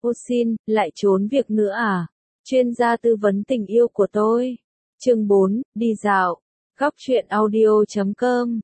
Ô xin, lại trốn việc nữa à? Chuyên gia tư vấn tình yêu của tôi. Chương 4, đi dạo. Góc truyện audio.com.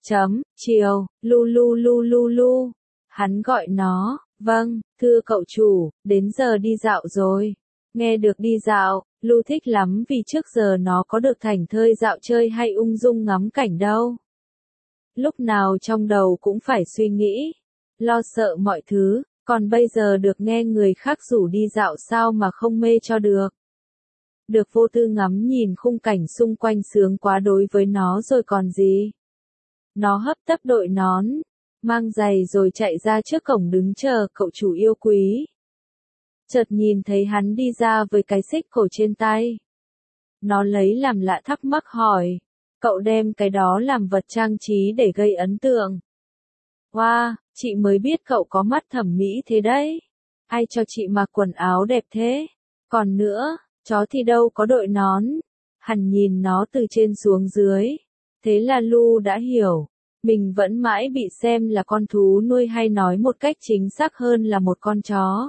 Chiều, lu lu lu lu lu. Hắn gọi nó, vâng, thưa cậu chủ, đến giờ đi dạo rồi. Nghe được đi dạo, Lu thích lắm vì trước giờ nó có được thảnh thơi dạo chơi hay ung dung ngắm cảnh đâu. Lúc nào trong đầu cũng phải suy nghĩ, lo sợ mọi thứ, còn bây giờ được nghe người khác rủ đi dạo sao mà không mê cho được. Được vô tư ngắm nhìn khung cảnh xung quanh sướng quá đối với nó rồi còn gì. Nó hấp tấp đội nón, mang giày rồi chạy ra trước cổng đứng chờ cậu chủ yêu quý. Chợt nhìn thấy hắn đi ra với cái xích cổ trên tay. Nó lấy làm lạ thắc mắc hỏi, cậu đem cái đó làm vật trang trí để gây ấn tượng. Wow, chị mới biết cậu có mắt thẩm mỹ thế đấy. Ai cho chị mặc quần áo đẹp thế? Còn nữa, chó thì đâu có đội nón. Hắn nhìn nó từ trên xuống dưới. Thế là Lu đã hiểu, mình vẫn mãi bị xem là con thú nuôi hay nói một cách chính xác hơn là một con chó.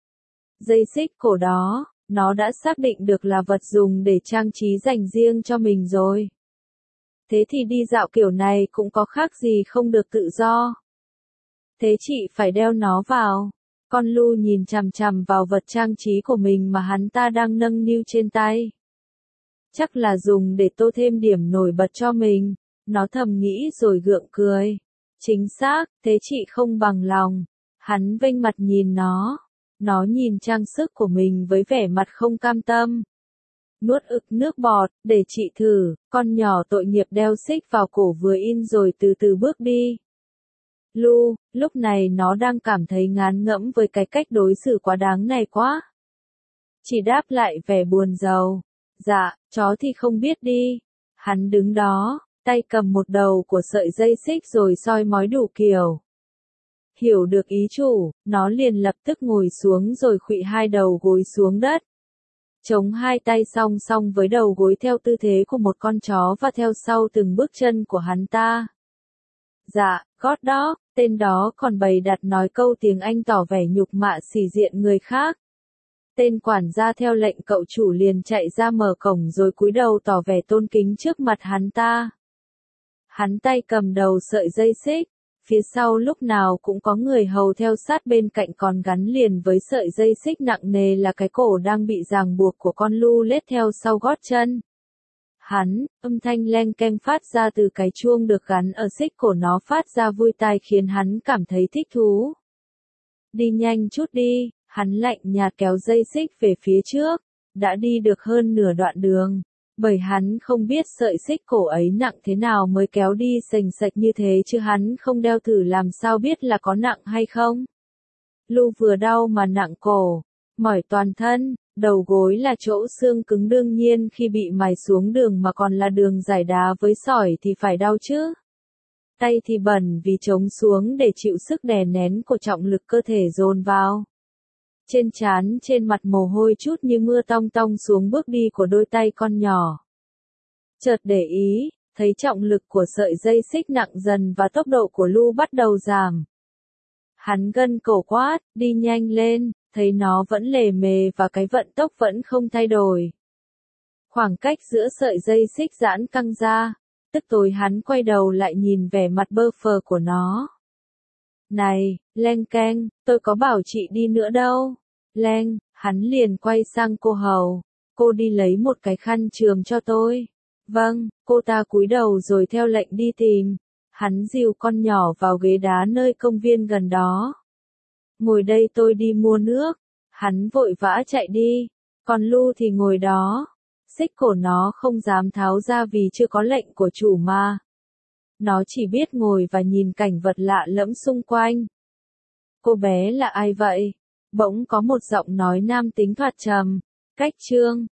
Dây xích cổ đó, nó đã xác định được là vật dùng để trang trí dành riêng cho mình rồi. Thế thì đi dạo kiểu này cũng có khác gì không được tự do. Thế chị phải đeo nó vào. Con Lu nhìn chằm chằm vào vật trang trí của mình mà hắn ta đang nâng niu trên tay. Chắc là dùng để tô thêm điểm nổi bật cho mình. Nó thầm nghĩ rồi gượng cười. Chính xác, thế chị không bằng lòng. Hắn vênh mặt nhìn nó. Nó nhìn trang sức của mình với vẻ mặt không cam tâm. Nuốt ực nước bọt, để chị thử, con nhỏ tội nghiệp đeo xích vào cổ vừa in rồi từ từ bước đi. Lu, lúc này nó đang cảm thấy ngán ngẫm với cái cách đối xử quá đáng này quá. Chỉ đáp lại vẻ buồn rầu. Dạ, chó thì không biết đi. Hắn đứng đó, tay cầm một đầu của sợi dây xích rồi soi mói đủ kiểu. Hiểu được ý chủ, nó liền lập tức ngồi xuống rồi khuỵu hai đầu gối xuống đất. Chống hai tay song song với đầu gối theo tư thế của một con chó và theo sau từng bước chân của hắn ta. Dạ, God đó, tên đó còn bày đặt nói câu tiếng Anh tỏ vẻ nhục mạ xỉ diện người khác. Tên quản gia theo lệnh cậu chủ liền chạy ra mở cổng rồi cúi đầu tỏ vẻ tôn kính trước mặt hắn ta. Hắn tay cầm đầu sợi dây xích. Phía sau lúc nào cũng có người hầu theo sát bên cạnh còn gắn liền với sợi dây xích nặng nề là cái cổ đang bị ràng buộc của con Lu lết theo sau gót chân. Âm thanh leng keng phát ra từ cái chuông được gắn ở xích cổ nó phát ra vui tai khiến hắn cảm thấy thích thú. Đi nhanh chút đi, hắn lạnh nhạt kéo dây xích về phía trước, đã đi được hơn nửa đoạn đường. Bởi hắn không biết sợi xích cổ ấy nặng thế nào mới kéo đi sềnh sạch như thế chứ hắn không đeo thử làm sao biết là có nặng hay không. Lu vừa đau mà nặng cổ, mỏi toàn thân, đầu gối là chỗ xương cứng đương nhiên khi bị mài xuống đường mà còn là đường giải đá với sỏi thì phải đau chứ. Tay thì bẩn vì chống xuống để chịu sức đè nén của trọng lực cơ thể dồn vào. Trên trán trên mặt mồ hôi chút như mưa tong tong xuống bước đi của đôi tay con nhỏ. Chợt để ý, thấy trọng lực của sợi dây xích nặng dần và tốc độ của Lu bắt đầu giảm. Hắn gân cổ quát, đi nhanh lên, thấy nó vẫn lề mề và cái vận tốc vẫn không thay đổi. Khoảng cách giữa sợi dây xích giãn căng ra, tức tối hắn quay đầu lại nhìn vẻ mặt bơ phờ của nó. Này, leng keng, tôi có bảo chị đi nữa đâu. Leng, hắn liền quay sang cô hầu. Cô đi lấy một cái khăn chườm cho tôi. Vâng, cô ta cúi đầu rồi theo lệnh đi tìm. Hắn dìu con nhỏ vào ghế đá nơi công viên gần đó. Ngồi đây tôi đi mua nước. Hắn vội vã chạy đi. Còn Lu thì ngồi đó. Xích cổ nó không dám tháo ra vì chưa có lệnh của chủ mà. Nó chỉ biết ngồi và nhìn cảnh vật lạ lẫm xung quanh. Cô bé là ai vậy? Bỗng có một giọng nói nam tính thoạt trầm. Cách Trương,